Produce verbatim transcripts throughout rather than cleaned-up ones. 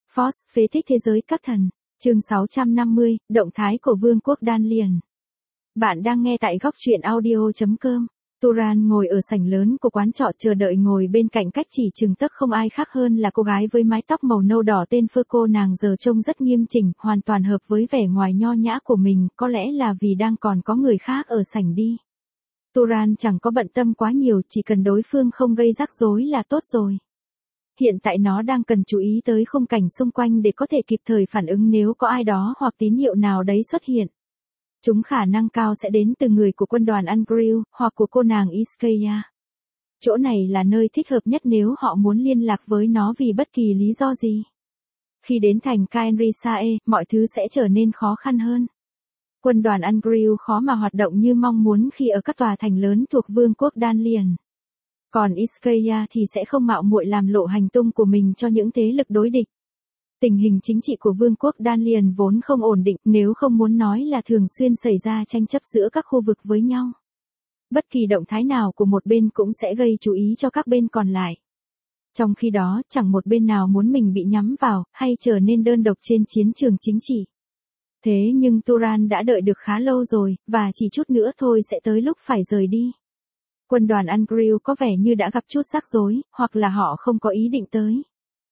Force, phế tích thế giới các thần. Chương sáu trăm năm mươi, động thái của Vương quốc Đan Liền. Bạn đang nghe tại góc truyện audio chấm com. Turan ngồi ở sảnh lớn của quán trọ chờ đợi, ngồi bên cạnh cách chỉ chừng tấc không ai khác hơn là cô gái với mái tóc màu nâu đỏ tên Phơ. Cô nàng giờ trông rất nghiêm chỉnh, hoàn toàn hợp với vẻ ngoài nho nhã của mình, có lẽ là vì đang còn có người khác ở sảnh đi. Turan chẳng có bận tâm quá nhiều, chỉ cần đối phương không gây rắc rối là tốt rồi. Hiện tại nó đang cần chú ý tới khung cảnh xung quanh để có thể kịp thời phản ứng nếu có ai đó hoặc tín hiệu nào đấy xuất hiện. Chúng khả năng cao sẽ đến từ người của quân đoàn Angriel, hoặc của cô nàng Iskaya. Chỗ này là nơi thích hợp nhất nếu họ muốn liên lạc với nó vì bất kỳ lý do gì. Khi đến thành Kaenrisae, mọi thứ sẽ trở nên khó khăn hơn. Quân đoàn Angriel khó mà hoạt động như mong muốn khi ở các tòa thành lớn thuộc Vương quốc Đan Liền. Còn Iskaya thì sẽ không mạo muội làm lộ hành tung của mình cho những thế lực đối địch. Tình hình chính trị của Vương quốc Đan Liền vốn không ổn định, nếu không muốn nói là thường xuyên xảy ra tranh chấp giữa các khu vực với nhau. Bất kỳ động thái nào của một bên cũng sẽ gây chú ý cho các bên còn lại. Trong khi đó, chẳng một bên nào muốn mình bị nhắm vào, hay trở nên đơn độc trên chiến trường chính trị. Thế nhưng Turan đã đợi được khá lâu rồi, và chỉ chút nữa thôi sẽ tới lúc phải rời đi. Quân đoàn Angriel có vẻ như đã gặp chút rắc rối, hoặc là họ không có ý định tới.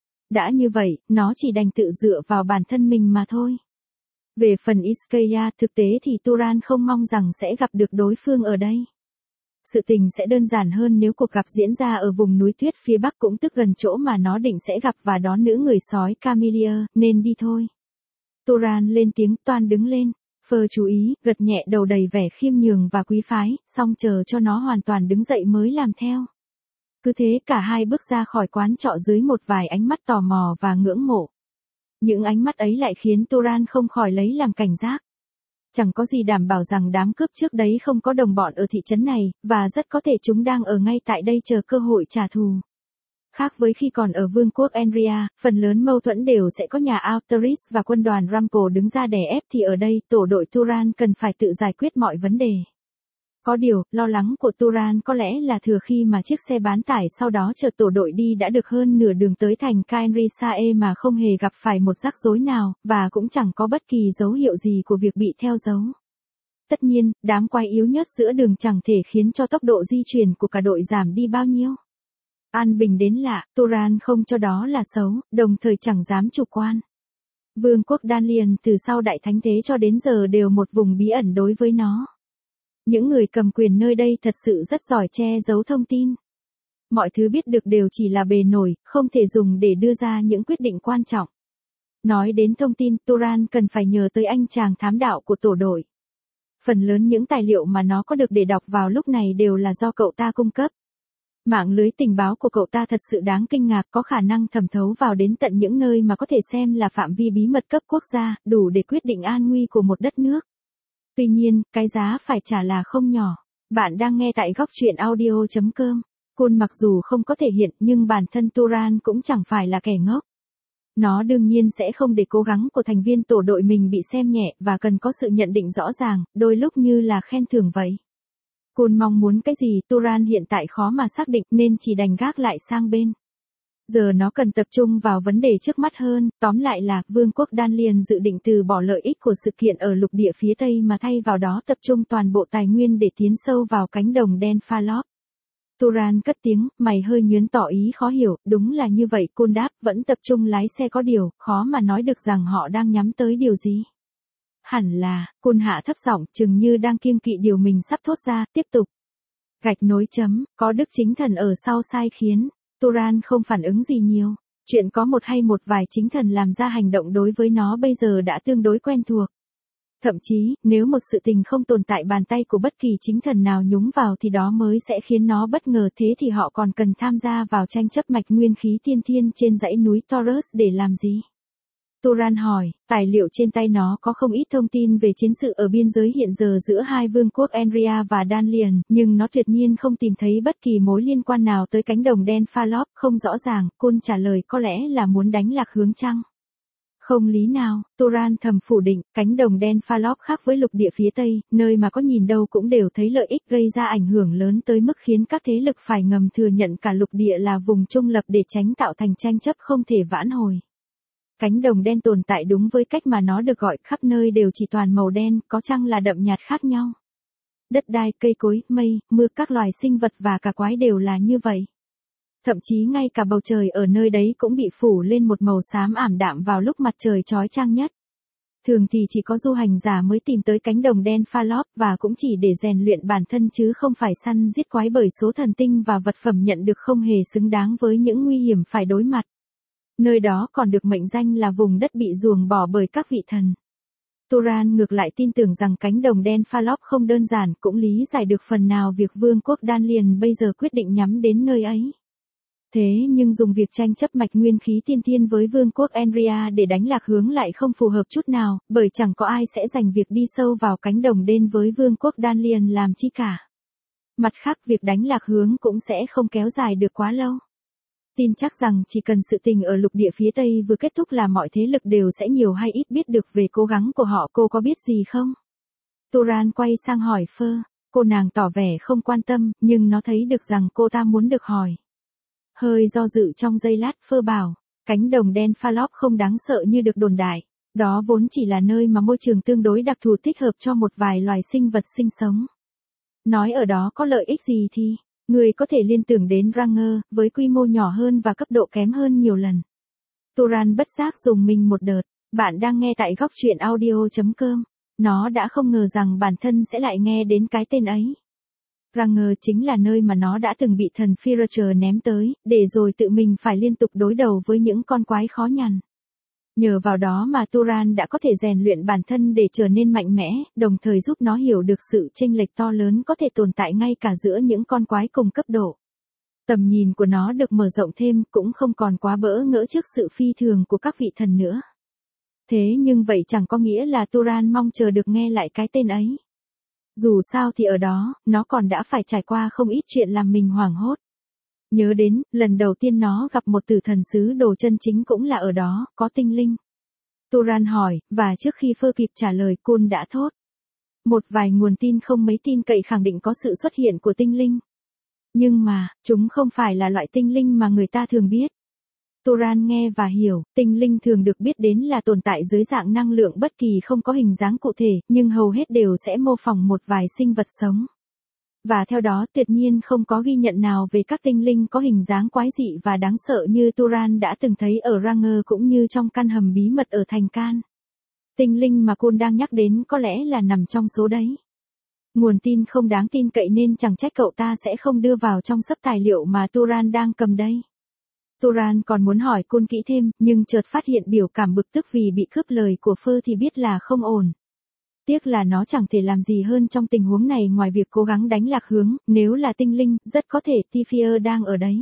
Đã như vậy, nó chỉ đành tự dựa vào bản thân mình mà thôi. Về phần Iskaya, thực tế thì Turan không mong rằng sẽ gặp được đối phương ở đây. Sự tình sẽ đơn giản hơn nếu cuộc gặp diễn ra ở vùng núi tuyết phía bắc, cũng tức gần chỗ mà nó định sẽ gặp và đón nữ người sói Camellia, nên đi thôi. Turan lên tiếng, toan đứng lên. Phơ chú ý, gật nhẹ đầu đầy vẻ khiêm nhường và quý phái, xong chờ cho nó hoàn toàn đứng dậy mới làm theo. Cứ thế cả hai bước ra khỏi quán trọ dưới một vài ánh mắt tò mò và ngưỡng mộ. Những ánh mắt ấy lại khiến Turan không khỏi lấy làm cảnh giác. Chẳng có gì đảm bảo rằng đám cướp trước đấy không có đồng bọn ở thị trấn này, và rất có thể chúng đang ở ngay tại đây chờ cơ hội trả thù. Khác với khi còn ở Vương quốc Enria, phần lớn mâu thuẫn đều sẽ có nhà Alteris và quân đoàn Rampo đứng ra đè ép, thì ở đây tổ đội Turan cần phải tự giải quyết mọi vấn đề. Có điều, lo lắng của Turan có lẽ là thừa khi mà chiếc xe bán tải sau đó chở tổ đội đi đã được hơn nửa đường tới thành Kaenrisae mà không hề gặp phải một rắc rối nào, và cũng chẳng có bất kỳ dấu hiệu gì của việc bị theo dấu. Tất nhiên, đám quái yếu nhất giữa đường chẳng thể khiến cho tốc độ di chuyển của cả đội giảm đi bao nhiêu. An bình đến lạ, Turan không cho đó là xấu, đồng thời chẳng dám chủ quan. Vương quốc Đan Liền từ sau Đại Thánh Tế cho đến giờ đều một vùng bí ẩn đối với nó. Những người cầm quyền nơi đây thật sự rất giỏi che giấu thông tin. Mọi thứ biết được đều chỉ là bề nổi, không thể dùng để đưa ra những quyết định quan trọng. Nói đến thông tin, Turan cần phải nhờ tới anh chàng thám đạo của tổ đội. Phần lớn những tài liệu mà nó có được để đọc vào lúc này đều là do cậu ta cung cấp. Mạng lưới tình báo của cậu ta thật sự đáng kinh ngạc, có khả năng thẩm thấu vào đến tận những nơi mà có thể xem là phạm vi bí mật cấp quốc gia, đủ để quyết định an nguy của một đất nước. Tuy nhiên, cái giá phải trả là không nhỏ. Bạn đang nghe tại góc truyện audio chấm com. Cun mặc dù không có thể hiện, nhưng bản thân Turan cũng chẳng phải là kẻ ngốc. Nó đương nhiên sẽ không để cố gắng của thành viên tổ đội mình bị xem nhẹ, và cần có sự nhận định rõ ràng, đôi lúc như là khen thưởng vậy. Cun mong muốn cái gì Turan hiện tại khó mà xác định, nên chỉ đành gác lại sang bên. Giờ nó cần tập trung vào vấn đề trước mắt hơn, tóm lại là Vương quốc Đan Liền dự định từ bỏ lợi ích của sự kiện ở lục địa phía Tây mà thay vào đó tập trung toàn bộ tài nguyên để tiến sâu vào cánh đồng đen Falop. Turan cất tiếng, mày hơi nhớn tỏ ý khó hiểu, đúng là như vậy, Cun đáp, vẫn tập trung lái xe có điều, khó mà nói được rằng họ đang nhắm tới điều gì. Hẳn là, Cun hạ thấp giọng, chừng như đang kiêng kỵ điều mình sắp thốt ra, tiếp tục. Gạch nối chấm, có đức chính thần ở sau sai khiến. Turan không phản ứng gì nhiều. Chuyện có một hay một vài chính thần làm ra hành động đối với nó bây giờ đã tương đối quen thuộc. Thậm chí, nếu một sự tình không tồn tại bàn tay của bất kỳ chính thần nào nhúng vào thì đó mới sẽ khiến nó bất ngờ, thế thì họ còn cần tham gia vào tranh chấp mạch nguyên khí tiên thiên trên dãy núi Taurus để làm gì? Turan hỏi, tài liệu trên tay nó có không ít thông tin về chiến sự ở biên giới hiện giờ giữa hai vương quốc Enria và Đan Liền, nhưng nó tuyệt nhiên không tìm thấy bất kỳ mối liên quan nào tới cánh đồng đen Falop, không rõ ràng. Cun trả lời, có lẽ là muốn đánh lạc hướng chăng? Không lý nào, Turan thầm phủ định, cánh đồng đen Falop khác với lục địa phía Tây, nơi mà có nhìn đâu cũng đều thấy lợi ích gây ra ảnh hưởng lớn tới mức khiến các thế lực phải ngầm thừa nhận cả lục địa là vùng trung lập để tránh tạo thành tranh chấp không thể vãn hồi. Cánh đồng đen tồn tại đúng với cách mà nó được gọi, khắp nơi đều chỉ toàn màu đen, có chăng là đậm nhạt khác nhau. Đất đai, cây cối, mây, mưa, các loài sinh vật và cả quái đều là như vậy. Thậm chí ngay cả bầu trời ở nơi đấy cũng bị phủ lên một màu xám ảm đạm vào lúc mặt trời chói chang nhất. Thường thì chỉ có du hành giả mới tìm tới cánh đồng đen Fallope và cũng chỉ để rèn luyện bản thân chứ không phải săn giết quái, bởi số thần tinh và vật phẩm nhận được không hề xứng đáng với những nguy hiểm phải đối mặt. Nơi đó còn được mệnh danh là vùng đất bị ruồng bỏ bởi các vị thần. Turan ngược lại tin tưởng rằng cánh đồng đen Fallope không đơn giản, cũng lý giải được phần nào việc vương quốc Đan Liền bây giờ quyết định nhắm đến nơi ấy. Thế nhưng dùng việc tranh chấp mạch nguyên khí tiên thiên với vương quốc Enria để đánh lạc hướng lại không phù hợp chút nào, bởi chẳng có ai sẽ dành việc đi sâu vào cánh đồng đen với vương quốc Đan Liền làm chi cả. Mặt khác, việc đánh lạc hướng cũng sẽ không kéo dài được quá lâu. Tin chắc rằng chỉ cần sự tình ở lục địa phía Tây vừa kết thúc là mọi thế lực đều sẽ nhiều hay ít biết được về cố gắng của họ. Cô có biết gì không? Turan quay sang hỏi Phơ. Cô nàng tỏ vẻ không quan tâm, nhưng nó thấy được rằng cô ta muốn được hỏi. Hơi do dự trong giây lát, Phơ bảo, cánh đồng đen Fallope không đáng sợ như được đồn đại. Đó vốn chỉ là nơi mà môi trường tương đối đặc thù thích hợp cho một vài loài sinh vật sinh sống. Nói ở đó có lợi ích gì thì, người có thể liên tưởng đến Ranger, với quy mô nhỏ hơn và cấp độ kém hơn nhiều lần. Turan bất giác dùng mình một đợt. Bạn đang nghe tại góc truyện audio chấm com. Nó đã không ngờ rằng bản thân sẽ lại nghe đến cái tên ấy. Ranger chính là nơi mà nó đã từng bị thần Firacher ném tới, để rồi tự mình phải liên tục đối đầu với những con quái khó nhằn. Nhờ vào đó mà Turan đã có thể rèn luyện bản thân để trở nên mạnh mẽ, đồng thời giúp nó hiểu được sự chênh lệch to lớn có thể tồn tại ngay cả giữa những con quái cùng cấp độ. Tầm nhìn của nó được mở rộng thêm, cũng không còn quá bỡ ngỡ trước sự phi thường của các vị thần nữa. Thế nhưng vậy chẳng có nghĩa là Turan mong chờ được nghe lại cái tên ấy. Dù sao thì ở đó, nó còn đã phải trải qua không ít chuyện làm mình hoảng hốt. Nhớ đến, lần đầu tiên nó gặp một tử thần sứ đồ chân chính cũng là ở đó, có tinh linh. Turan hỏi, và trước khi Phơ kịp trả lời, Kun đã thốt. Một vài nguồn tin không mấy tin cậy khẳng định có sự xuất hiện của tinh linh. Nhưng mà, chúng không phải là loại tinh linh mà người ta thường biết. Turan nghe và hiểu, tinh linh thường được biết đến là tồn tại dưới dạng năng lượng bất kỳ không có hình dáng cụ thể, nhưng hầu hết đều sẽ mô phỏng một vài sinh vật sống. Và theo đó tuyệt nhiên không có ghi nhận nào về các tinh linh có hình dáng quái dị và đáng sợ như Turan đã từng thấy ở Ranger cũng như trong căn hầm bí mật ở thành Can. Tinh linh mà Kun đang nhắc đến có lẽ là nằm trong số đấy. Nguồn tin không đáng tin cậy nên chẳng trách cậu ta sẽ không đưa vào trong sấp tài liệu mà Turan đang cầm đây. Turan còn muốn hỏi Kun kỹ thêm, nhưng chợt phát hiện biểu cảm bực tức vì bị cướp lời của Phơ thì biết là không ổn. Tiếc là nó chẳng thể làm gì hơn trong tình huống này ngoài việc cố gắng đánh lạc hướng, nếu là tinh linh, rất có thể Tiphir đang ở đấy.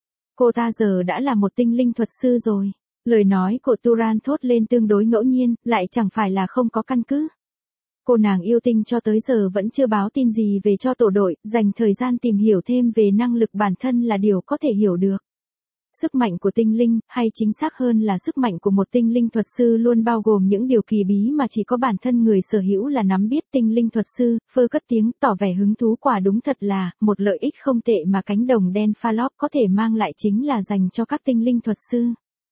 Cô ta giờ đã là một tinh linh thuật sư rồi. Lời nói của Turan thốt lên tương đối ngẫu nhiên, lại chẳng phải là không có căn cứ. Cô nàng yêu tinh cho tới giờ vẫn chưa báo tin gì về cho tổ đội, dành thời gian tìm hiểu thêm về năng lực bản thân là điều có thể hiểu được. Sức mạnh của tinh linh, hay chính xác hơn là sức mạnh của một tinh linh thuật sư luôn bao gồm những điều kỳ bí mà chỉ có bản thân người sở hữu là nắm biết. Tinh linh thuật sư, Phơ cất tiếng, tỏ vẻ hứng thú. Quả đúng thật là, một lợi ích không tệ mà cánh đồng đen Fallope có thể mang lại chính là dành cho các tinh linh thuật sư.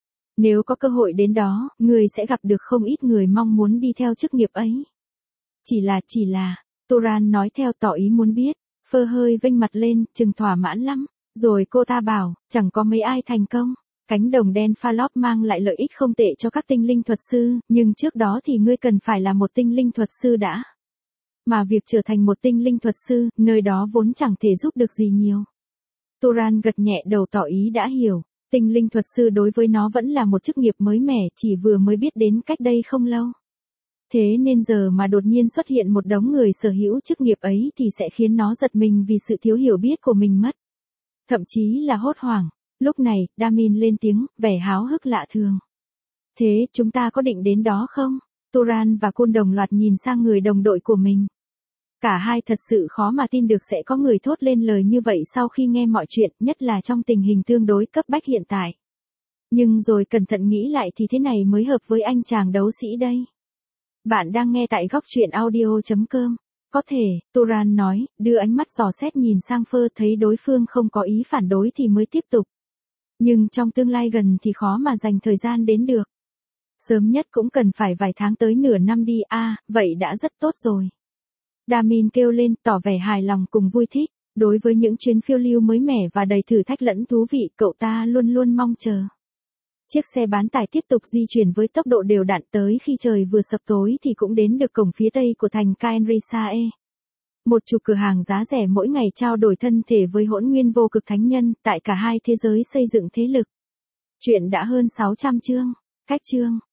Nếu có cơ hội đến đó, người sẽ gặp được không ít người mong muốn đi theo chức nghiệp ấy. Chỉ là, chỉ là, Turan nói theo tỏ ý muốn biết. Phơ hơi vênh mặt lên, chừng thỏa mãn lắm. Rồi cô ta bảo, chẳng có mấy ai thành công. Cánh đồng đen Fallope mang lại lợi ích không tệ cho các tinh linh thuật sư, nhưng trước đó thì ngươi cần phải là một tinh linh thuật sư đã. Mà việc trở thành một tinh linh thuật sư, nơi đó vốn chẳng thể giúp được gì nhiều. Turan gật nhẹ đầu tỏ ý đã hiểu. Tinh linh thuật sư đối với nó vẫn là một chức nghiệp mới mẻ, chỉ vừa mới biết đến cách đây không lâu. Thế nên giờ mà đột nhiên xuất hiện một đống người sở hữu chức nghiệp ấy thì sẽ khiến nó giật mình vì sự thiếu hiểu biết của mình mất. Thậm chí là hốt hoảng. Lúc này, Damin lên tiếng, vẻ háo hức lạ thường. Thế, chúng ta có định đến đó không? Turan và Kun đồng loạt nhìn sang người đồng đội của mình. Cả hai thật sự khó mà tin được sẽ có người thốt lên lời như vậy sau khi nghe mọi chuyện, nhất là trong tình hình tương đối cấp bách hiện tại. Nhưng rồi cẩn thận nghĩ lại thì thế này mới hợp với anh chàng đấu sĩ đây. Bạn đang nghe tại góc truyện audio chấm com. Có thể, Turan nói, đưa ánh mắt dò xét nhìn sang Phơ, thấy đối phương không có ý phản đối thì mới tiếp tục. Nhưng trong tương lai gần thì khó mà dành thời gian đến được. Sớm nhất cũng cần phải vài tháng tới nửa năm đi a, à, vậy đã rất tốt rồi. Damin kêu lên tỏ vẻ hài lòng cùng vui thích. Đối với những chuyến phiêu lưu mới mẻ và đầy thử thách lẫn thú vị, cậu ta luôn luôn mong chờ. Chiếc xe bán tải tiếp tục di chuyển với tốc độ đều đặn, tới khi trời vừa sập tối thì cũng đến được cổng phía tây của thành Caenrisae. Một chục cửa hàng giá rẻ mỗi ngày trao đổi thân thể với hỗn nguyên vô cực thánh nhân, tại cả hai thế giới xây dựng thế lực. Chuyện đã hơn sáu trăm chương. Cách chương